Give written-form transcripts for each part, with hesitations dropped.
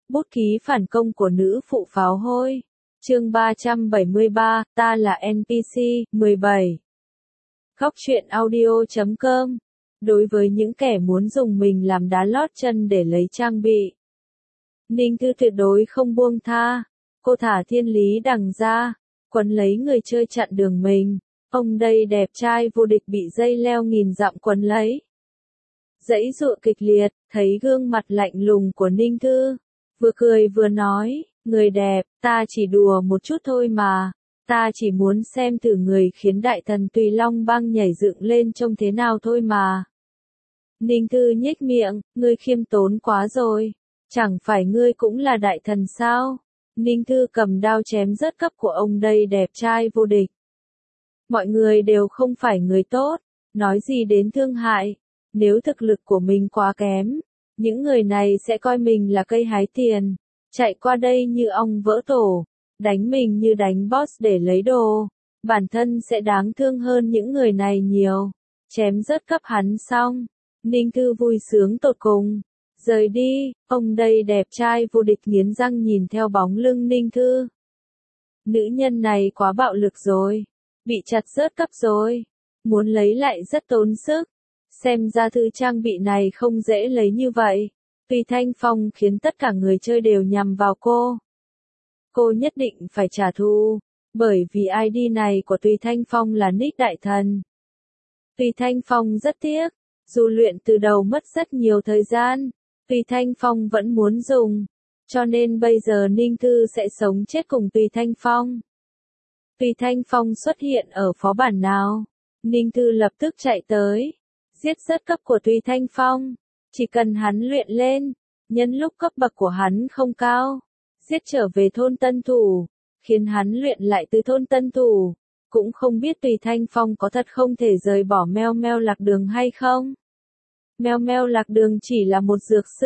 Bút ký phản công của nữ phụ pháo hôi. Chương 373, ta là NPC, 17. Góc truyện audio.com. Đối với những kẻ muốn dùng mình làm đá lót chân để lấy trang bị, Ninh Thư tuyệt đối không buông tha. Cô thả thiên lý đằng ra, quấn lấy người chơi chặn đường mình. Ông đây đẹp trai vô địch bị dây leo nghìn dặm quấn lấy. Giãy giụa kịch liệt, thấy gương mặt lạnh lùng của Ninh Thư. Vừa cười vừa nói, người đẹp, ta chỉ đùa một chút thôi mà. Ta chỉ muốn xem thử người khiến đại thần Tùy Long Bang nhảy dựng lên trông thế nào thôi mà. Ninh Thư nhếch miệng, ngươi khiêm tốn quá rồi. Chẳng phải ngươi cũng là đại thần sao? Ninh Thư cầm đao chém rớt cấp của ông đây đẹp trai vô địch. Mọi người đều không phải người tốt, nói gì đến thương hại. Nếu thực lực của mình quá kém, những người này sẽ coi mình là cây hái tiền, chạy qua đây như ong vỡ tổ, đánh mình như đánh boss để lấy đồ. Bản thân sẽ đáng thương hơn những người này nhiều. Chém rớt cấp hắn xong, Ninh Thư vui sướng tột cùng. Rời đi, ông đây đẹp trai vô địch nghiến răng nhìn theo bóng lưng Ninh Thư. Nữ nhân này quá bạo lực rồi, bị chặt rớt cấp rồi, muốn lấy lại rất tốn sức. Xem ra thư trang bị này không dễ lấy như vậy. Tùy Thanh Phong khiến tất cả người chơi đều nhằm vào cô. Cô nhất định phải trả thù, bởi vì ID này của Tùy Thanh Phong là nick đại thần. Tùy Thanh Phong rất tiếc, dù luyện từ đầu mất rất nhiều thời gian, Tùy Thanh Phong vẫn muốn dùng, cho nên bây giờ Ninh Thư sẽ sống chết cùng Tùy Thanh Phong. Tùy Thanh Phong xuất hiện ở phó bản nào, Ninh Thư lập tức chạy tới, giết rớt cấp của Tùy Thanh Phong, chỉ cần hắn luyện lên, nhân lúc cấp bậc của hắn không cao, giết trở về thôn Tân Thủ, khiến hắn luyện lại từ thôn Tân Thủ. Cũng không biết Tùy Thanh Phong có thật không thể rời bỏ Meo Meo Lạc Đường hay không. Meo Meo Lạc Đường chỉ là một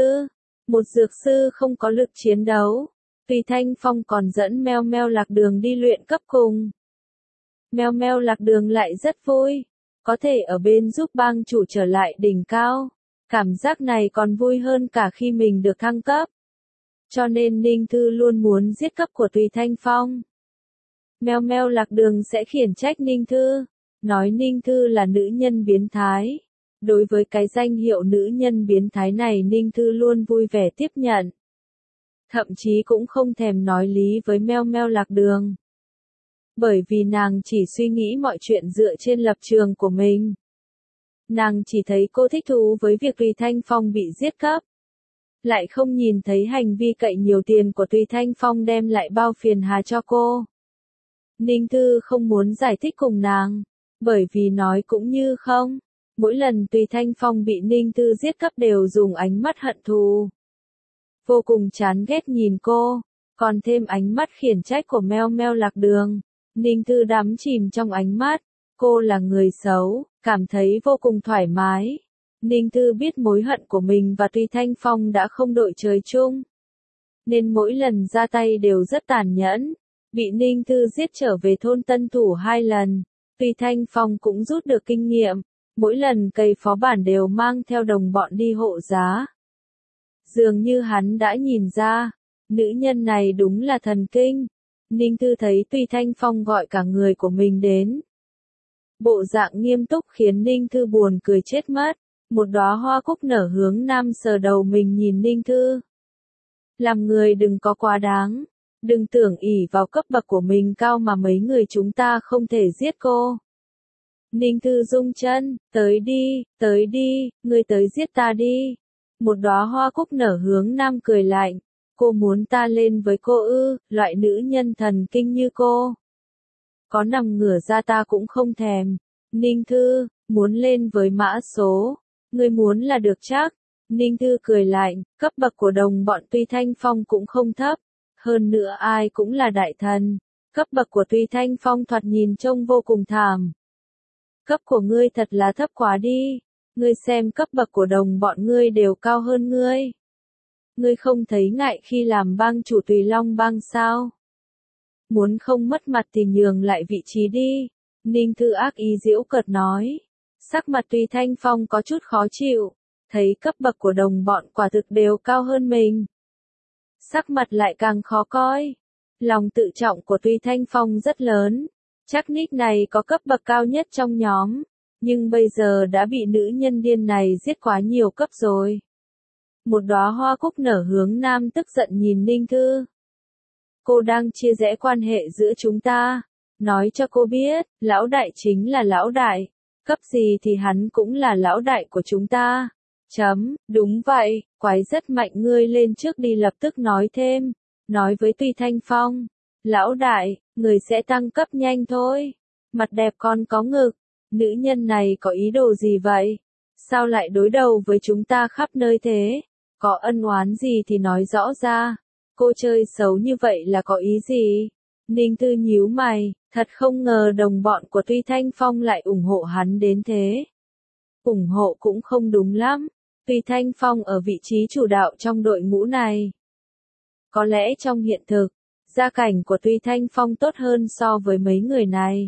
dược sư không có lực chiến đấu. Tùy Thanh Phong còn dẫn Meo Meo Lạc Đường đi luyện cấp cùng. Meo Meo Lạc Đường lại rất vui, có thể ở bên giúp bang chủ trở lại đỉnh cao. Cảm giác này còn vui hơn cả khi mình được thăng cấp. Cho nên Ninh Thư luôn muốn giết cấp của Tùy Thanh Phong. Meo Meo Lạc Đường sẽ khiển trách Ninh Thư, nói Ninh Thư là nữ nhân biến thái. Đối với cái danh hiệu nữ nhân biến thái này Ninh Thư luôn vui vẻ tiếp nhận. Thậm chí cũng không thèm nói lý với Meo Meo Lạc Đường. Bởi vì nàng chỉ suy nghĩ mọi chuyện dựa trên lập trường của mình. Nàng chỉ thấy cô thích thú với việc Tùy Thanh Phong bị giết cấp. Lại không nhìn thấy hành vi cậy nhiều tiền của Tùy Thanh Phong đem lại bao phiền hà cho cô. Ninh Thư không muốn giải thích cùng nàng, bởi vì nói cũng như không. Mỗi lần Tùy Thanh Phong bị Ninh Thư giết cấp đều dùng ánh mắt hận thù. Vô cùng chán ghét nhìn cô, còn thêm ánh mắt khiển trách của Meo Meo Lạc Đường. Ninh Thư đắm chìm trong ánh mắt, cô là người xấu, cảm thấy vô cùng thoải mái. Ninh Thư biết mối hận của mình và Tùy Thanh Phong đã không đội trời chung. Nên mỗi lần ra tay đều rất tàn nhẫn, bị Ninh Thư giết trở về thôn Tân Thủ 2 lần. Tùy Thanh Phong cũng rút được kinh nghiệm, mỗi lần cày phó bản đều mang theo đồng bọn đi hộ giá. Dường như hắn đã nhìn ra, nữ nhân này đúng là thần kinh. Ninh Thư thấy Tùy Thanh Phong gọi cả người của mình đến. Bộ dạng nghiêm túc khiến Ninh Thư buồn cười chết mất. Một đóa hoa cúc nở hướng nam sờ đầu mình nhìn Ninh Thư. Làm người đừng có quá đáng. Đừng tưởng ỷ vào cấp bậc của mình cao mà mấy người chúng ta không thể giết cô. Ninh Thư rung chân, tới đi, ngươi tới giết ta đi. Một đóa hoa cúc nở hướng nam cười lạnh. Cô muốn ta lên với cô ư, loại nữ nhân thần kinh như cô. Có nằm ngửa ra ta cũng không thèm. Ninh Thư, muốn lên với mã số. Ngươi muốn là được chắc. Ninh Thư cười lạnh, cấp bậc của đồng bọn Tùy Thanh Phong cũng không thấp. Hơn nữa ai cũng là đại thần. Cấp bậc của Tùy Thanh Phong thoạt nhìn trông vô cùng thảm. Cấp của ngươi thật là thấp quá đi. Ngươi xem cấp bậc của đồng bọn ngươi đều cao hơn ngươi. Ngươi không thấy ngại khi làm bang chủ Tùy Long Bang sao? Muốn không mất mặt thì nhường lại vị trí đi. Ninh Thư ác ý giễu cợt nói. Sắc mặt Tùy Thanh Phong có chút khó chịu. Thấy cấp bậc của đồng bọn quả thực đều cao hơn mình. sắc mặt lại càng khó coi. Lòng tự trọng của Tuy Thanh Phong rất lớn, chắc nick này có cấp bậc cao nhất trong nhóm, nhưng bây giờ đã bị nữ nhân điên này giết quá nhiều cấp rồi. Một đóa hoa cúc nở hướng nam tức giận nhìn Ninh Thư. Cô đang chia rẽ quan hệ giữa chúng ta. Nói cho cô biết, lão đại chính là lão đại. Cấp gì thì hắn cũng là lão đại của chúng ta. Đúng vậy, quái rất mạnh, ngươi lên trước đi, lập tức nói thêm. Nói với Tuy Thanh Phong. Lão đại, người sẽ tăng cấp nhanh thôi. Mặt đẹp còn có ngực. Nữ nhân này có ý đồ gì vậy? Sao lại đối đầu với chúng ta khắp nơi thế? Có ân oán gì thì nói rõ ra. Cô chơi xấu như vậy là có ý gì? Ninh Tư nhíu mày, thật không ngờ đồng bọn của Tuy Thanh Phong lại ủng hộ hắn đến thế. Ủng hộ cũng không đúng lắm. Tuy Thanh Phong ở vị trí chủ đạo trong đội ngũ này. Có lẽ trong hiện thực, gia cảnh của Tuy Thanh Phong tốt hơn so với mấy người này.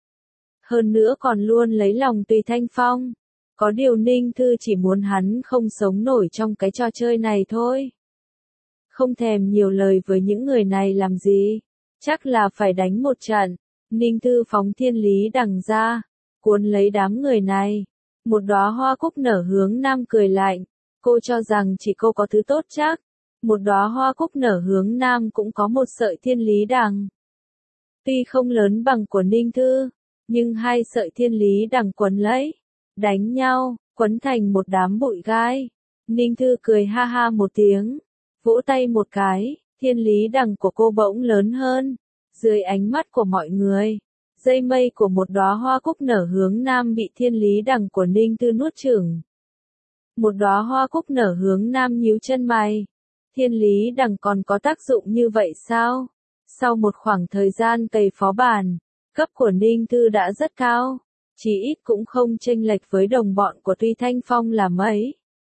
Hơn nữa còn luôn lấy lòng Tuy Thanh Phong. Có điều Ninh Thư chỉ muốn hắn không sống nổi trong cái trò chơi này thôi. Không thèm nhiều lời với những người này làm gì. Chắc là phải đánh một trận. Ninh Thư phóng thiên lý đằng ra, cuốn lấy đám người này. Một đóa hoa cúc nở hướng nam cười lạnh. Cô cho rằng chỉ cô có thứ tốt chắc. Một đóa hoa cúc nở hướng nam cũng có một sợi thiên lý đằng. Tuy không lớn bằng của Ninh Thư, nhưng hai sợi thiên lý đằng quấn lấy. Đánh nhau, quấn thành một đám bụi gai. Ninh Thư cười ha ha một tiếng. Vỗ tay một cái, thiên lý đằng của cô bỗng lớn hơn. Dưới ánh mắt của mọi người, dây mây của một đóa hoa cúc nở hướng nam bị thiên lý đằng của Ninh Thư nuốt chửng. Một đóa hoa cúc nở hướng nam nhíu chân mày. Thiên lý đằng còn có tác dụng như vậy sao? Sau một khoảng thời gian cày phó bản, cấp của Ninh Thư đã rất cao, chỉ ít cũng không chênh lệch với đồng bọn của Tuy Thanh Phong là mấy.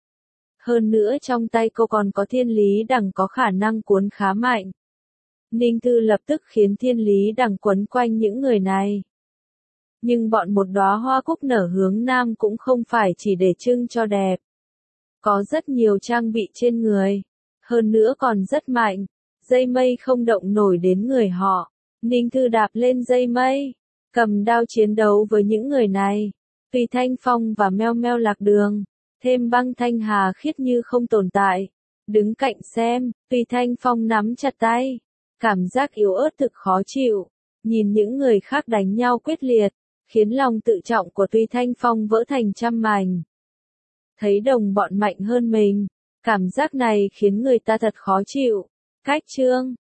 Hơn nữa trong tay cô còn có thiên lý đằng có khả năng cuốn khá mạnh. Ninh Thư lập tức khiến thiên lý đằng quấn quanh những người này. Nhưng bọn một đóa hoa cúc nở hướng nam cũng không phải chỉ để trưng cho đẹp. Có rất nhiều trang bị trên người. Hơn nữa còn rất mạnh. Dây mây không động nổi đến người họ. Ninh Thư đạp lên dây mây, cầm đao chiến đấu với những người này. Tuy Thanh Phong và Meo Meo lạc đường. Thêm Băng Thanh Hà khiết như không tồn tại. Đứng cạnh xem, Tuy Thanh Phong nắm chặt tay. Cảm giác yếu ớt thực khó chịu. Nhìn những người khác đánh nhau quyết liệt, khiến lòng tự trọng của Tuy Thanh Phong vỡ thành trăm mảnh. Thấy đồng bọn mạnh hơn mình, cảm giác này khiến người ta thật khó chịu. Cách chương